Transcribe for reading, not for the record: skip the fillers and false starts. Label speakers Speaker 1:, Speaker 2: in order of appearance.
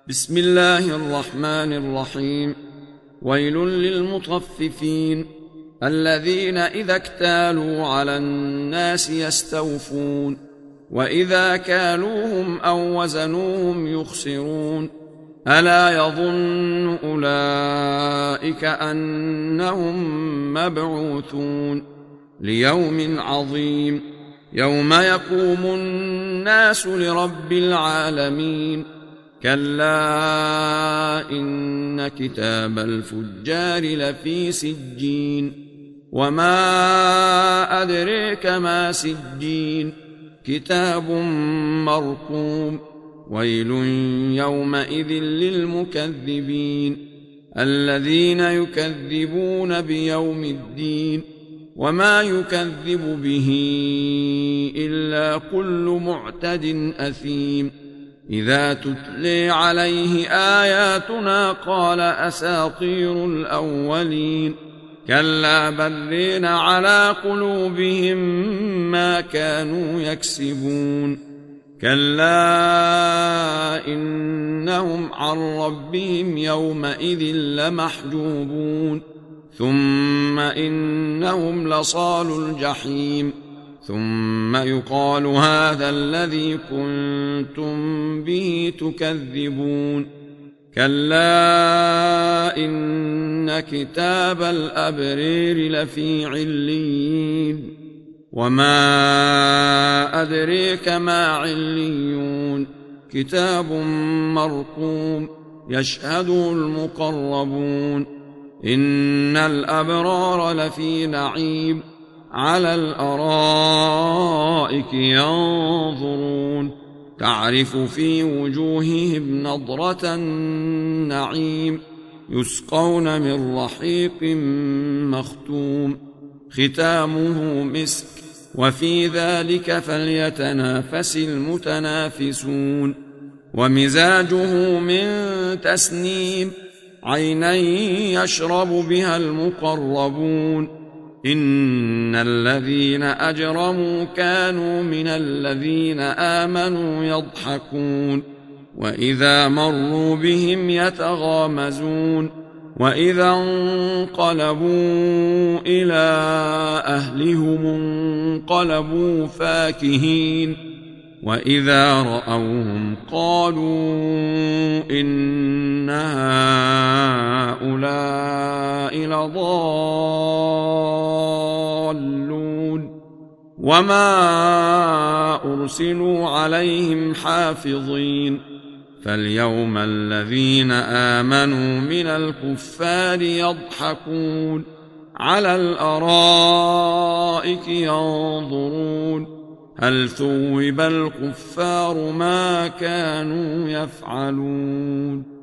Speaker 1: بسم الله الرحمن الرحيم. ويل للمطففين الذين إذا اكتالوا على الناس يستوفون وإذا كالوهم أو وزنوهم يخسرون ألا يظن أولئك أنهم مبعوثون ليوم عظيم يوم يقوم الناس لرب العالمين كلا إن كتاب الفجار لفي سجين وما أدريك ما سجين كتاب مرقوم ويل يومئذ للمكذبين الذين يكذبون بيوم الدين وما يكذب به إلا كل معتد أثيم إذا تتلي عليه آياتنا قال أساطير الأولين كلا بل رين على قلوبهم ما كانوا يكسبون كلا إنهم عن ربهم يومئذ لمحجوبون ثم إنهم لصالو الجحيم ثم يقال هذا الذي كنتم به تكذبون كلا إن كتاب الأبرير لفي عليين وما أدريك ما عليون كتاب مرقوم يشهده المقربون إن الأبرار لفي نعيم على الأرائك ينظرون تعرف في وجوههم نضرة النعيم يسقون من رحيق مختوم ختامه مسك وفي ذلك فليتنافس المتنافسون ومزاجه من تسنيم عينا يشرب بها المقربون إن الذين أجرموا كانوا من الذين آمنوا يضحكون وإذا مروا بهم يتغامزون وإذا انقلبوا إلى أهلهم انقلبوا فاكهين وإذا رأوهم قالوا إن هؤلاء لضالون وما أرسلوا عليهم حافظين فاليوم الذين آمنوا من الكفار يضحكون على الأرائك ينظرون هل ثوب الكفار ما كانوا يفعلون